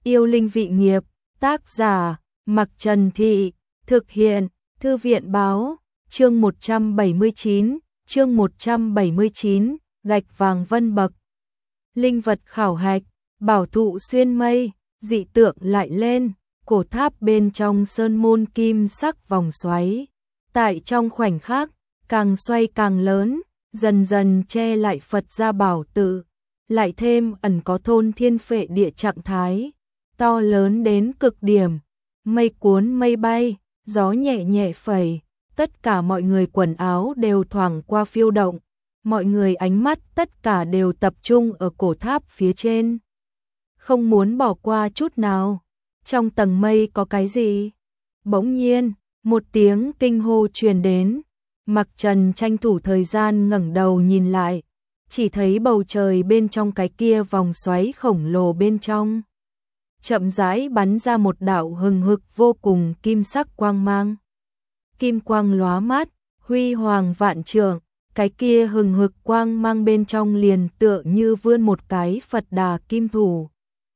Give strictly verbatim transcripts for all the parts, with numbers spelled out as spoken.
Yêu linh vị nghiệp, tác giả, Mặc Trần Thị, thực hiện, Thư viện báo, chương một trăm bảy mươi chín, chương một trăm bảy mươi chín, gạch vàng vân bậc. Linh vật khảo hạch, bảo thụ xuyên mây, dị tượng lại lên, cổ tháp bên trong sơn môn kim sắc vòng xoáy. Tại trong khoảnh khắc, càng xoay càng lớn, dần dần che lại Phật gia bảo tự, lại thêm ẩn có thôn thiên phệ địa trạng thái, to lớn đến cực điểm, mây cuốn mây bay, gió nhẹ nhẹ phẩy, tất cả mọi người quần áo đều thoảng qua phiêu động, mọi người ánh mắt tất cả đều tập trung ở cổ tháp phía trên. Không muốn bỏ qua chút nào, trong tầng mây có cái gì? Bỗng nhiên, một tiếng kinh hô truyền đến, Mặc Trần tranh thủ thời gian ngẩng đầu nhìn lại, chỉ thấy bầu trời bên trong cái kia vòng xoáy khổng lồ bên trong. Chậm rãi bắn ra một đạo hừng hực vô cùng kim sắc quang mang. Kim quang lóa mắt, huy hoàng vạn trượng, cái kia hừng hực quang mang bên trong liền tựa như vươn một cái Phật Đà kim thủ.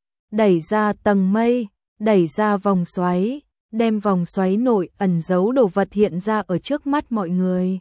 Đẩy ra tầng mây, đẩy ra vòng xoáy, đem vòng xoáy nội ẩn giấu đồ vật hiện ra ở trước mắt mọi người.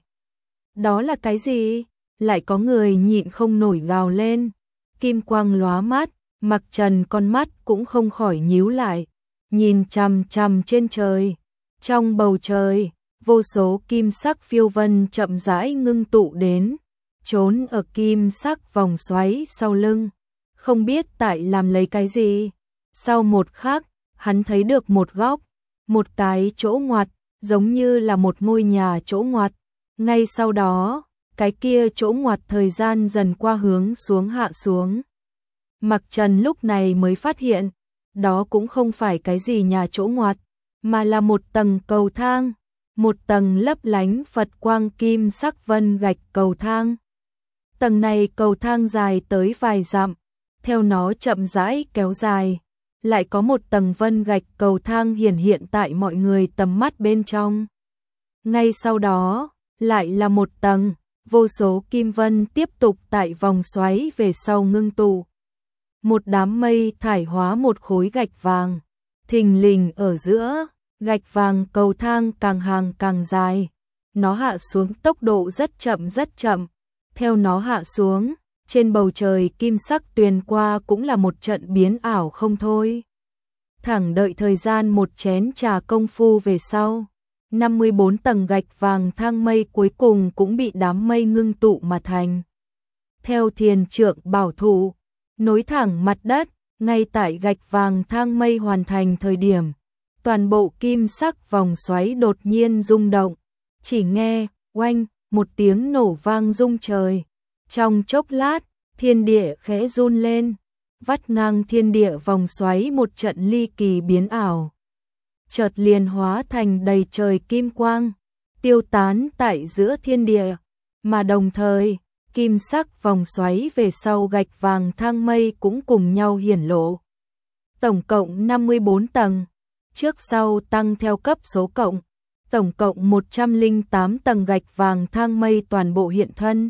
Đó là cái gì? Lại có người nhịn không nổi gào lên. Kim quang lóa mắt, Mặc Trần con mắt cũng không khỏi nhíu lại, nhìn chằm chằm trên trời. Trong bầu trời, vô số kim sắc phiêu vân chậm rãi ngưng tụ đến, trốn ở kim sắc vòng xoáy sau lưng, không biết tại làm lấy cái gì. Sau một khắc, hắn thấy được một góc, một cái chỗ ngoặt, giống như là một ngôi nhà chỗ ngoặt. Ngay sau đó, cái kia chỗ ngoặt thời gian dần qua hướng xuống hạ xuống. Mặc Trần lúc này mới phát hiện, đó cũng không phải cái gì nhà chỗ ngoặt, mà là một tầng cầu thang, một tầng lấp lánh Phật quang kim sắc vân gạch cầu thang. Tầng này cầu thang dài tới vài dặm, theo nó chậm rãi kéo dài, lại có một tầng vân gạch cầu thang hiển hiện tại mọi người tầm mắt bên trong. Ngay sau đó, lại là một tầng, vô số kim vân tiếp tục tại vòng xoáy về sau ngưng tụ. Một đám mây thải hóa một khối gạch vàng, thình lình ở giữa, gạch vàng cầu thang càng hàng càng dài. Nó hạ xuống tốc độ rất chậm rất chậm, theo nó hạ xuống, trên bầu trời kim sắc tuyền qua cũng là một trận biến ảo không thôi. Thẳng đợi thời gian một chén trà công phu về sau, năm mươi bốn tầng gạch vàng thang mây cuối cùng cũng bị đám mây ngưng tụ mà thành. Theo thiền trượng bảo thụ, nối thẳng mặt đất, ngay tại gạch vàng thang mây hoàn thành thời điểm, toàn bộ kim sắc vòng xoáy đột nhiên rung động, chỉ nghe, oanh, một tiếng nổ vang rung trời. Trong chốc lát, thiên địa khẽ run lên, vắt ngang thiên địa vòng xoáy một trận ly kỳ biến ảo. Chợt liền hóa thành đầy trời kim quang, tiêu tán tại giữa thiên địa, mà đồng thời, kim sắc vòng xoáy về sau gạch vàng thang mây cũng cùng nhau hiển lộ. Tổng cộng năm mươi bốn tầng, trước sau tăng theo cấp số cộng, tổng cộng một trăm lẻ tám tầng gạch vàng thang mây toàn bộ hiện thân.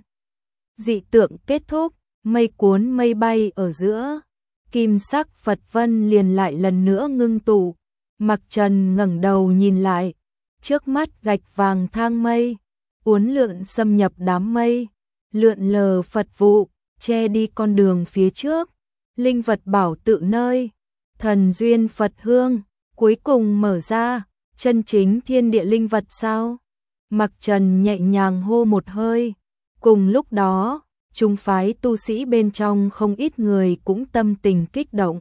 Dị tượng kết thúc, mây cuốn mây bay ở giữa, kim sắc Phật vân liền lại lần nữa ngưng tụ. Mặc Trần ngẩng đầu nhìn lại, trước mắt gạch vàng thang mây, uốn lượn xâm nhập đám mây, lượn lờ Phật vụ, che đi con đường phía trước, linh vật bảo tự nơi, thần duyên Phật hương, cuối cùng mở ra, chân chính thiên địa linh vật sao? Mặc Trần nhẹ nhàng hô một hơi, cùng lúc đó, chúng phái tu sĩ bên trong không ít người cũng tâm tình kích động.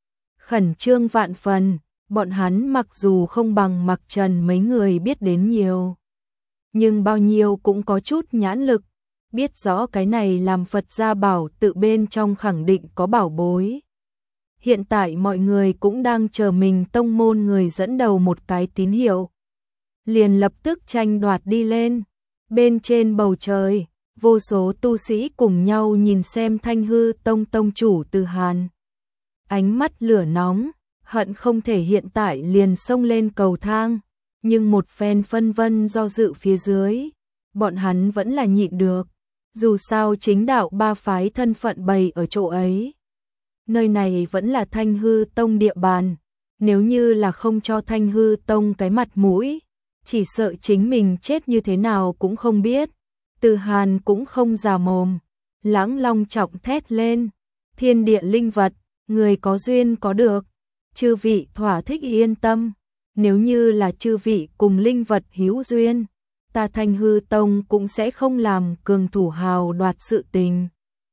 Khẩn trương vạn phần, bọn hắn mặc dù không bằng Mặc Trần mấy người biết đến nhiều, nhưng bao nhiêu cũng có chút nhãn lực, biết rõ cái này làm Phật gia bảo tự bên trong khẳng định có bảo bối. Hiện tại mọi người cũng đang chờ mình tông môn người dẫn đầu một cái tín hiệu, liền lập tức tranh đoạt đi lên. Bên trên bầu trời, vô số tu sĩ cùng nhau nhìn xem Thanh Hư Tông tông chủ Từ Hàn. Ánh mắt lửa nóng, hận không thể hiện tại liền xông lên cầu thang, nhưng một phen phân vân do dự phía dưới, bọn hắn vẫn là nhịn được, dù sao chính đạo ba phái thân phận bày ở chỗ ấy. nơi này vẫn là Thanh Hư Tông địa bàn, nếu như là không cho Thanh Hư Tông cái mặt mũi, chỉ sợ chính mình chết như thế nào cũng không biết. Từ Hàn cũng không già mồm, Lãng Long trọng thét lên, thiên địa linh vật, người có duyên có được, chư vị thỏa thích yên tâm, nếu như là chư vị cùng linh vật hữu duyên, ta Thanh Hư Tông cũng sẽ không làm cường thủ hào đoạt sự tình.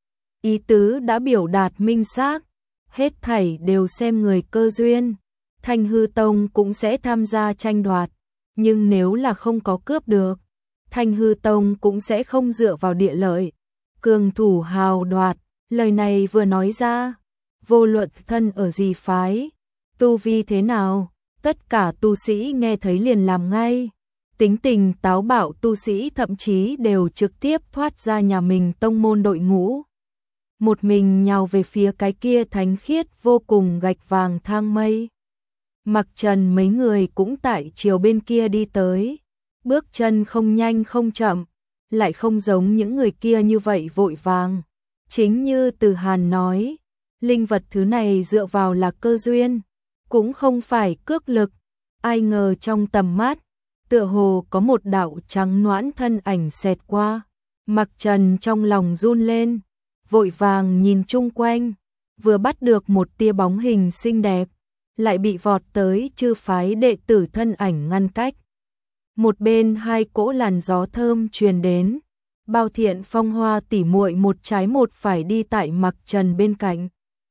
Ý tứ đã biểu đạt minh xác, hết thảy đều xem người cơ duyên, Thanh Hư Tông cũng sẽ tham gia tranh đoạt, nhưng nếu là không có cướp được, Thanh Hư Tông cũng sẽ không dựa vào địa lợi, cường thủ hào đoạt, lời này vừa nói ra, vô luận thân ở gì phái, tu vi thế nào, tất cả tu sĩ nghe thấy liền làm ngay. Tính tình táo bạo tu sĩ thậm chí đều trực tiếp thoát ra nhà mình tông môn đội ngũ. Một mình nhào về phía cái kia thánh khiết vô cùng gạch vàng thang mây. Mặc Trần mấy người cũng tại chiều bên kia đi tới. Bước chân không nhanh không chậm, lại không giống những người kia như vậy vội vàng. Chính như Từ Hàn nói, linh vật thứ này dựa vào là cơ duyên, cũng không phải cước lực. Ai ngờ trong tầm mắt, tựa hồ có một đạo trắng nõn thân ảnh xẹt qua. Mặc Trần trong lòng run lên, vội vàng nhìn chung quanh, vừa bắt được một tia bóng hình xinh đẹp, lại bị vọt tới chư phái đệ tử thân ảnh ngăn cách. Một bên hai cỗ làn gió thơm truyền đến, Bao Thiện Phong Hoa tỷ muội một trái một phải đi tại Mặc Trần bên cạnh.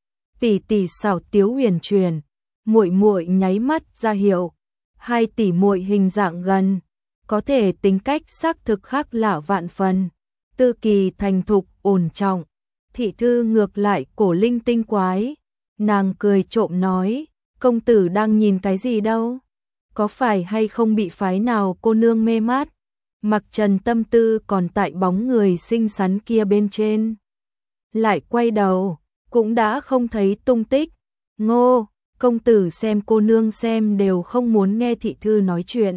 Tỷ tỷ xảo tiếu huyền truyền, muội muội nháy mắt ra hiệu, hai tỷ muội hình dạng gần, có thể tính cách xác thực khác lạ vạn phần, tư kỳ thành thục ổn trọng. Thị thư ngược lại cổ linh tinh quái, nàng cười trộm nói, công tử đang nhìn cái gì đâu? Có phải hay không bị phái nào cô nương mê mát? Mặc Trần tâm tư còn tại bóng người xinh xắn kia bên trên. Lại quay đầu, cũng đã không thấy tung tích. Ngô, công tử xem cô nương xem đều không muốn nghe thị thư nói chuyện.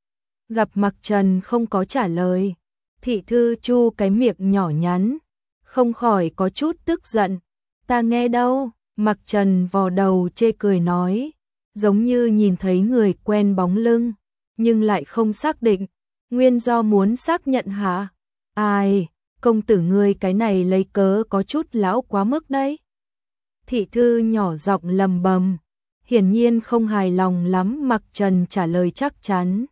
Gặp Mặc Trần không có trả lời, thị thư chu cái miệng nhỏ nhắn, không khỏi có chút tức giận. Ta nghe đâu? Mặc Trần vò đầu chê cười nói, giống như nhìn thấy người quen bóng lưng, nhưng lại không xác định, nguyên do muốn xác nhận hả? Ai, công tử ngươi cái này lấy cớ có chút lão quá mức đấy. Thị thư nhỏ giọng lầm bầm, hiển nhiên không hài lòng lắm Mặc Trần trả lời chắc chắn.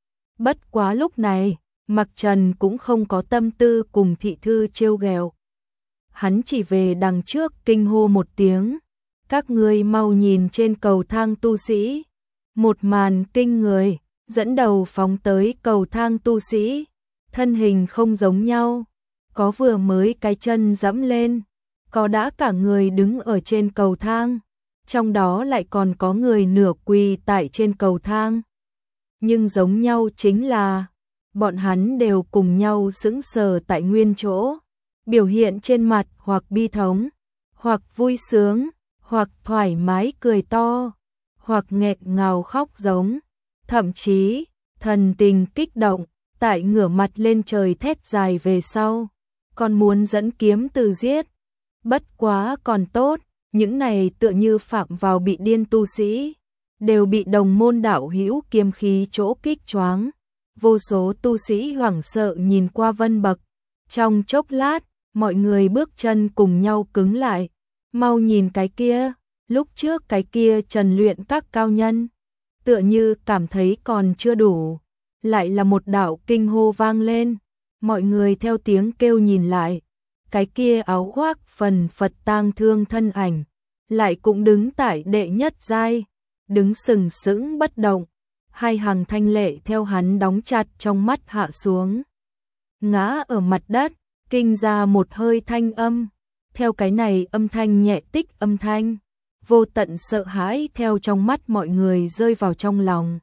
Bất quá lúc này, Mặc Trần cũng không có tâm tư cùng thị thư trêu ghẹo. Hắn chỉ về đằng trước kinh hô một tiếng, các ngươi mau nhìn trên cầu thang tu sĩ. Một màn kinh người, dẫn đầu phóng tới cầu thang tu sĩ, thân hình không giống nhau, có vừa mới cái chân dẫm lên, có đã cả người đứng ở trên cầu thang, trong đó lại còn có người nửa quỳ tại trên cầu thang. Nhưng giống nhau chính là, bọn hắn đều cùng nhau sững sờ tại nguyên chỗ, biểu hiện trên mặt hoặc bi thống, hoặc vui sướng, hoặc thoải mái cười to, hoặc nghẹt ngào khóc giống, thậm chí thần tình kích động, tại ngửa mặt lên trời thét dài về sau, còn muốn dẫn kiếm từ giết. Bất quá còn tốt, những này tựa như phạm vào bị điên tu sĩ, đều bị đồng môn đạo hữu kiếm khí chỗ kích choáng. Vô số tu sĩ hoảng sợ nhìn qua Vân Bậc, trong chốc lát, mọi người bước chân cùng nhau cứng lại. Mau nhìn cái kia, lúc trước cái kia trần luyện các cao nhân, tựa như cảm thấy còn chưa đủ, lại là một đạo kinh hô vang lên, mọi người theo tiếng kêu nhìn lại, cái kia áo khoác phần phật tang thương thân ảnh, lại cũng đứng tại đệ nhất giai, đứng sừng sững bất động, hai hàng thanh lệ theo hắn đóng chặt trong mắt hạ xuống, ngã ở mặt đất, kinh ra một hơi thanh âm. Theo cái này âm thanh nhẹ tích âm thanh, vô tận sợ hãi theo trong mắt mọi người rơi vào trong lòng,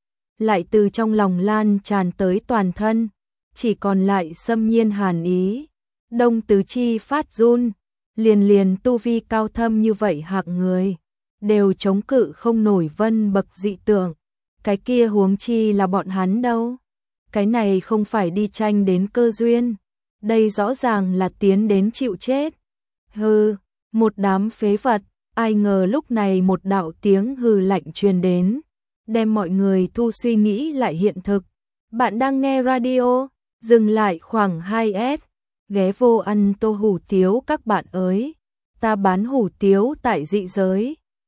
lại từ trong lòng lan tràn tới toàn thân, chỉ còn lại xâm nhiên hàn ý, đông tứ chi phát run, liền liền tu vi cao thâm như vậy hạng người, đều chống cự không nổi Vân Bậc dị tượng, cái kia huống chi là bọn hắn đâu, cái này không phải đi tranh đến cơ duyên, đây rõ ràng là tiến đến chịu chết. Hừ, một đám phế vật, Ai ngờ lúc này một đạo tiếng hừ lạnh truyền đến, đem mọi người thu suy nghĩ lại hiện thực. Bạn đang nghe radio, dừng lại khoảng hai s, ghé vô ăn tô hủ tiếu các bạn ơi. Ta bán hủ tiếu tại dị giới.